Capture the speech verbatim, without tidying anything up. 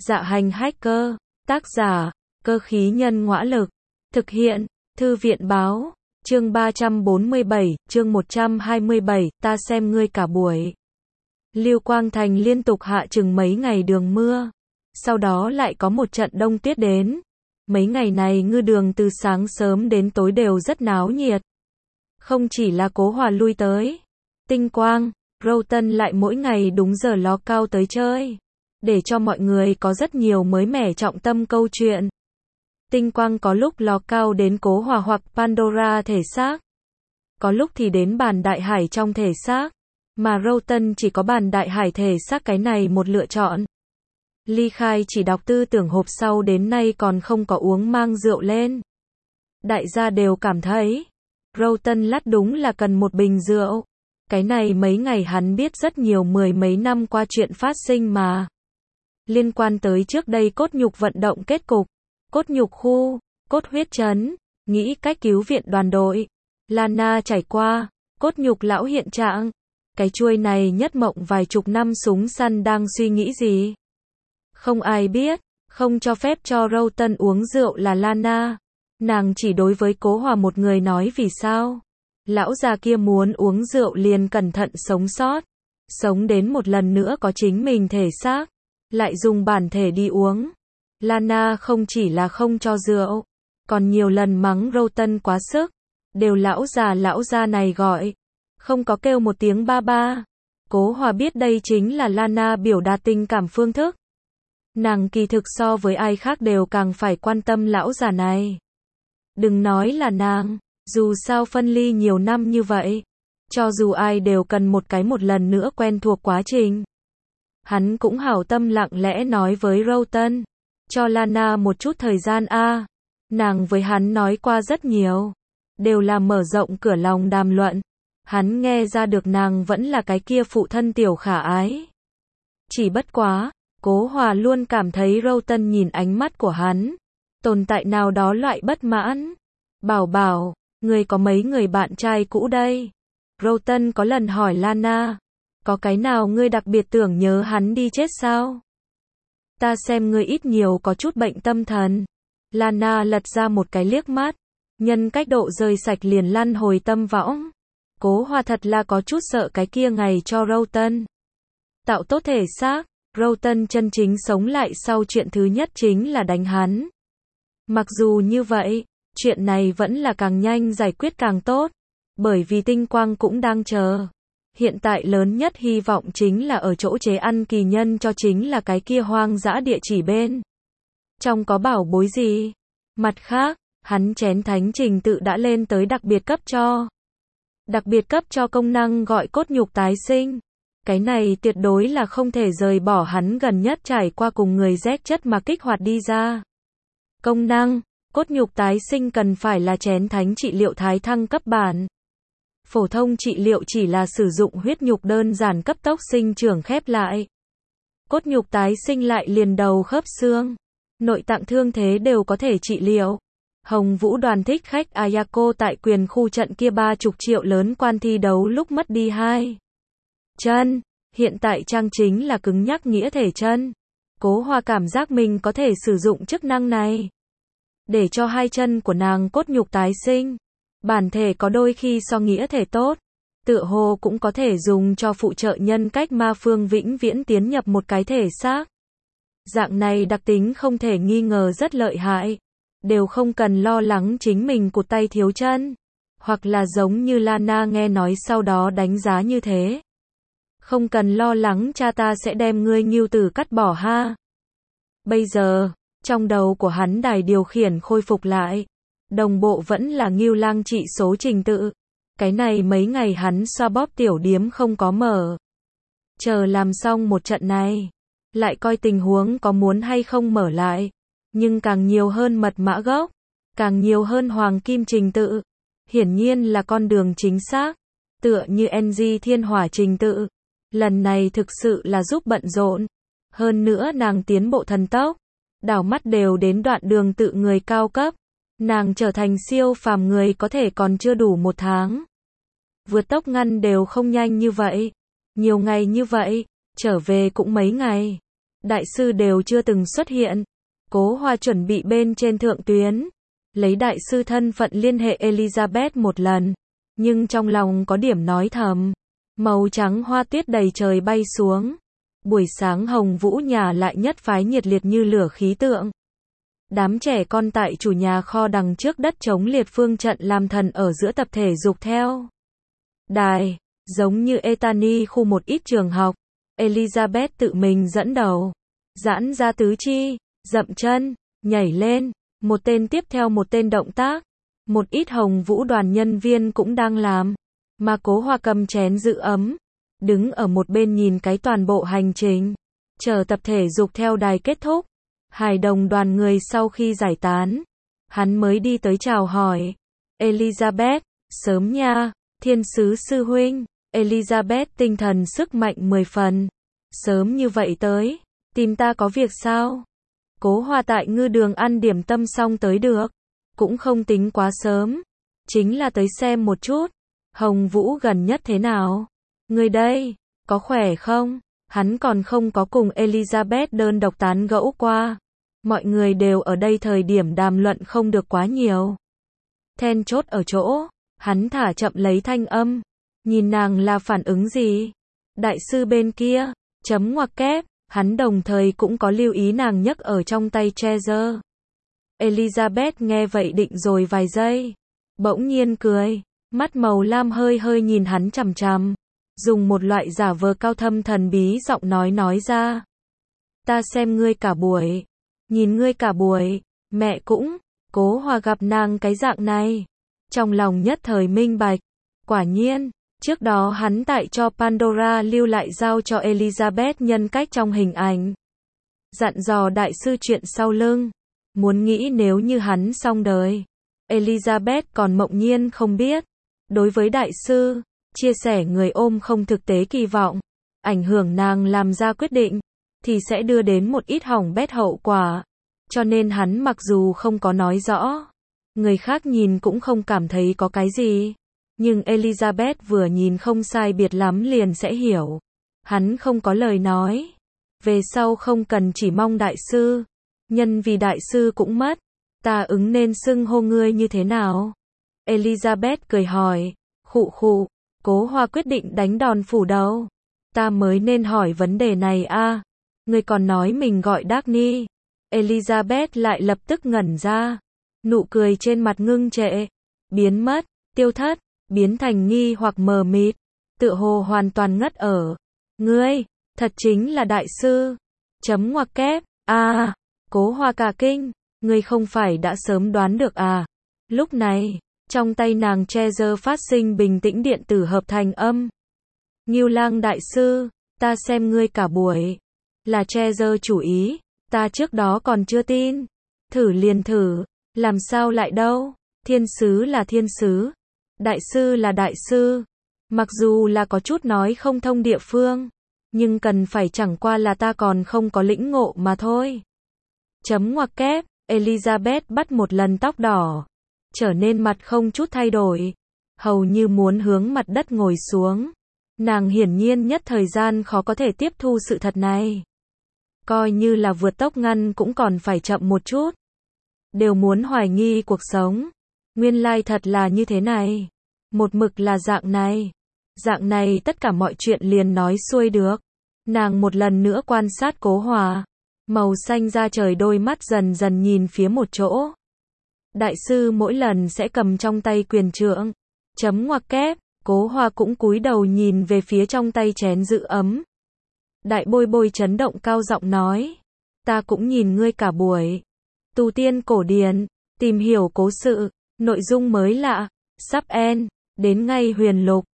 Dạ hành hacker, tác giả, cơ khí nhân ngõa lực, thực hiện, thư viện báo, chương ba trăm bốn mươi bảy, chương một trăm hai mươi bảy, ta xem ngươi cả buổi. Lưu Quang Thành liên tục hạ chừng mấy ngày đường mưa, sau đó lại có một trận đông tuyết đến. Mấy ngày này ngư đường từ sáng sớm đến tối đều rất náo nhiệt. Không chỉ là Cố Hòa lui tới, Tinh Quang, Râu Tân lại mỗi ngày đúng giờ ló cao tới chơi, để cho mọi người có rất nhiều mới mẻ trọng tâm câu chuyện. Tinh Quang có lúc ló cao đến Cố Hòa hoặc Pandora thể xác, có lúc thì đến bàn đại hải trong thể xác, mà Râu Tân chỉ có bàn đại hải thể xác cái này một lựa chọn. Ly Khai chỉ đọc tư tưởng hộp sau đến nay còn không có uống mang rượu lên. Đại gia đều cảm thấy, Râu Tân lát đúng là cần một bình rượu. Cái này mấy ngày hắn biết rất nhiều mười mấy năm qua chuyện phát sinh mà. Liên quan tới trước đây cốt nhục vận động kết cục, cốt nhục khu, cốt huyết trấn, nghĩ cách cứu viện đoàn đội, Lana trải qua, cốt nhục lão hiện trạng. Cái chuôi này nhất mộng vài chục năm súng săn đang suy nghĩ gì? Không ai biết, không cho phép cho Râu Tân uống rượu là Lana. Nàng chỉ đối với Cố Hòa một người nói vì sao. Lão già kia muốn uống rượu liền cẩn thận sống sót. Sống đến một lần nữa có chính mình thể xác. Lại dùng bản thể đi uống. Lana không chỉ là không cho rượu, còn nhiều lần mắng Râu Tân quá sức. Đều lão già lão già này gọi. Không có kêu một tiếng ba ba. Cố Hòa biết đây chính là Lana biểu đạt tình cảm phương thức. Nàng kỳ thực so với ai khác đều càng phải quan tâm lão già này. Đừng nói là nàng, dù sao phân ly nhiều năm như vậy, cho dù ai đều cần một cái một lần nữa quen thuộc quá trình. Hắn cũng hảo tâm lặng lẽ nói với Râu Tân, cho Lana một chút thời gian a. Nàng với hắn nói qua rất nhiều, đều là mở rộng cửa lòng đàm luận. Hắn nghe ra được nàng vẫn là cái kia phụ thân tiểu khả ái. Chỉ bất quá, Cố Hòa luôn cảm thấy Râu Tân nhìn ánh mắt của hắn, tồn tại nào đó loại bất mãn. Bảo bảo, người có mấy người bạn trai cũ đây? Râu Tân có lần hỏi Lana, có cái nào ngươi đặc biệt tưởng nhớ hắn đi chết sao? Ta xem ngươi ít nhiều có chút bệnh tâm thần. Lana lật ra một cái liếc mắt, nhân cách độ rơi sạch liền lăn hồi tâm võng. Cố Hòa thật là có chút sợ cái kia ngày cho Râu Tân tạo tốt thể xác. Râu Tân chân chính sống lại sau chuyện thứ nhất chính là đánh hắn. Mặc dù như vậy, chuyện này vẫn là càng nhanh giải quyết càng tốt, bởi vì Tinh Quang cũng đang chờ. Hiện tại lớn nhất hy vọng chính là ở chỗ chế ăn kỳ nhân cho chính là cái kia hoang dã địa chỉ bên trong có bảo bối gì. Mặt khác, hắn chén thánh trình tự đã lên tới đặc biệt cấp cho. Đặc biệt cấp cho công năng gọi cốt nhục tái sinh. Cái này tuyệt đối là không thể rời bỏ hắn gần nhất trải qua cùng người rét chất mà kích hoạt đi ra. Công năng, cốt nhục tái sinh cần phải là chén thánh trị liệu thái thăng cấp bản. Phổ thông trị liệu chỉ là sử dụng huyết nhục đơn giản cấp tốc sinh trưởng khép lại. Cốt nhục tái sinh lại liền đầu khớp xương, nội tạng thương thế đều có thể trị liệu. Hồng Vũ đoàn thích khách Ayako tại quyền khu trận kia ba chục triệu lớn quan thi đấu lúc mất đi hai chân, hiện tại trang chính là cứng nhắc nghĩa thể chân. Cố Hòa cảm giác mình có thể sử dụng chức năng này để cho hai chân của nàng cốt nhục tái sinh. Bản thể có đôi khi so nghĩa thể tốt, tựa hồ cũng có thể dùng cho phụ trợ nhân cách ma phương vĩnh viễn tiến nhập một cái thể xác. Dạng này đặc tính không thể nghi ngờ rất lợi hại, đều không cần lo lắng chính mình cụt tay thiếu chân, hoặc là giống như Lana nghe nói sau đó đánh giá như thế. Không cần lo lắng cha ta sẽ đem ngươi ngưu tử cắt bỏ ha. Bây giờ, trong đầu của hắn đài điều khiển khôi phục lại, đồng bộ vẫn là ngưu lang trị số trình tự. Cái này mấy ngày hắn xoa bóp tiểu điếm không có mở. Chờ làm xong một trận này, lại coi tình huống có muốn hay không mở lại. Nhưng càng nhiều hơn mật mã gốc, càng nhiều hơn hoàng kim trình tự. Hiển nhiên là con đường chính xác, tựa như en giê thiên hỏa trình tự. Lần này thực sự là giúp bận rộn. Hơn nữa nàng tiến bộ thần tốc, đảo mắt đều đến đoạn đường tự người cao cấp. Nàng trở thành siêu phàm người có thể còn chưa đủ một tháng. Vượt tốc ngăn đều không nhanh như vậy. Nhiều ngày như vậy, trở về cũng mấy ngày. đại sư đều chưa từng xuất hiện. Cố Hoa chuẩn bị bên trên thượng tuyến, lấy đại sư thân phận liên hệ Elizabeth một lần, nhưng trong lòng có điểm nói thầm. Màu trắng hoa tuyết đầy trời bay xuống. Buổi sáng Hồng Vũ nhà lại nhất phái nhiệt liệt như lửa khí tượng. Đám trẻ con tại chủ nhà kho đằng trước đất trống liệt phương trận làm thần ở giữa tập thể dục theo đài, giống như Etani khu một ít trường học. Elizabeth tự mình dẫn đầu, giãn ra tứ chi, dậm chân, nhảy lên, một tên tiếp theo một tên động tác. Một ít Hồng Vũ đoàn nhân viên cũng đang làm, mà Cố Hoa cầm chén giữ ấm, đứng ở một bên nhìn cái toàn bộ hành trình, chờ tập thể dục theo đài kết thúc. Hài đồng đoàn người sau khi giải tán, hắn mới đi tới chào hỏi. Elizabeth, sớm nha, thiên sứ sư huynh. Elizabeth tinh thần sức mạnh mười phần. Sớm như vậy tới, tìm ta có việc sao? Cố Hoa tại ngư đường ăn điểm tâm xong tới được, cũng không tính quá sớm, chính là tới xem một chút. Hồng Vũ gần nhất thế nào? Người đây, có khỏe không? Hắn còn không có cùng Elizabeth đơn độc tán gẫu qua. Mọi người đều ở đây thời điểm đàm luận không được quá nhiều. Then chốt ở chỗ, hắn thả chậm lấy thanh âm. Nhìn nàng là phản ứng gì? Đại sư bên kia, chấm ngoặc kép, hắn đồng thời cũng có lưu ý nàng nhấc ở trong tay Treasure. Elizabeth nghe vậy định rồi vài giây. Bỗng nhiên cười, mắt màu lam hơi hơi nhìn hắn chằm chằm. Dùng một loại giả vờ cao thâm thần bí giọng nói nói ra. Ta xem ngươi cả buổi. Nhìn ngươi cả buổi, mẹ cũng, Cố Hoa gặp nàng cái dạng này. Trong lòng nhất thời minh bạch. Quả nhiên, trước đó hắn tại cho Pandora lưu lại giao cho Elizabeth nhân cách trong hình ảnh. Dặn dò đại sư chuyện sau lưng. Muốn nghĩ nếu như hắn xong đời. Elizabeth còn mộng nhiên không biết. Đối với đại sư, chia sẻ người ôm không thực tế kỳ vọng, ảnh hưởng nàng làm ra quyết định, thì sẽ đưa đến một ít hỏng bét hậu quả. Cho nên hắn mặc dù không có nói rõ, người khác nhìn cũng không cảm thấy có cái gì. Nhưng Elizabeth vừa nhìn không sai biệt lắm liền sẽ hiểu. Hắn không có lời nói. Về sau không cần chỉ mong đại sư. Nhân vì đại sư cũng mất. Ta ứng nên xưng hô ngươi như thế nào? Elizabeth cười hỏi. Khụ khụ. Cố Hoa quyết định đánh đòn phủ đầu. Ta mới nên hỏi vấn đề này a. À. Ngươi còn nói mình gọi Dagny. Elizabeth lại lập tức ngẩn ra. Nụ cười trên mặt ngưng trệ. Biến mất. Tiêu thất. Biến thành nghi hoặc mờ mịt. Tựa hồ hoàn toàn ngất ở. Ngươi, thật chính là đại sư. Chấm ngoặc kép. À, Cố Hoa cả kinh. Ngươi không phải đã sớm đoán được à? Lúc này, trong tay nàng Treasure phát sinh bình tĩnh điện tử hợp thành âm. Ngưu Lang đại sư, ta xem ngươi cả buổi. Là Treasure chủ ý, ta trước đó còn chưa tin. Thử liền thử, làm sao lại đâu? Thiên sứ là thiên sứ, đại sư là đại sư. Mặc dù là có chút nói không thông địa phương, nhưng cần phải chẳng qua là ta còn không có lĩnh ngộ mà thôi. Chấm ngoặc kép, Elizabeth bắt một lần tóc đỏ, trở nên mặt không chút thay đổi, hầu như muốn hướng mặt đất ngồi xuống. Nàng hiển nhiên nhất thời gian khó có thể tiếp thu sự thật này. Coi như là vượt tốc ngăn cũng còn phải chậm một chút. Đều muốn hoài nghi cuộc sống. Nguyên lai thật là như thế này. Một mực là dạng này. Dạng này tất cả mọi chuyện liền nói xuôi được. Nàng một lần nữa quan sát Cố Hoa. Màu xanh da trời đôi mắt dần dần nhìn phía một chỗ. Đại sư mỗi lần sẽ cầm trong tay quyền trượng. Chấm ngoặc kép. Cố Hoa cũng cúi đầu nhìn về phía trong tay chén giữ ấm. Đại bôi bôi chấn động cao giọng nói. Ta cũng nhìn ngươi cả buổi. Tu tiên cổ điển, tìm hiểu cố sự, nội dung mới lạ, sắp end, đến ngay huyền lục.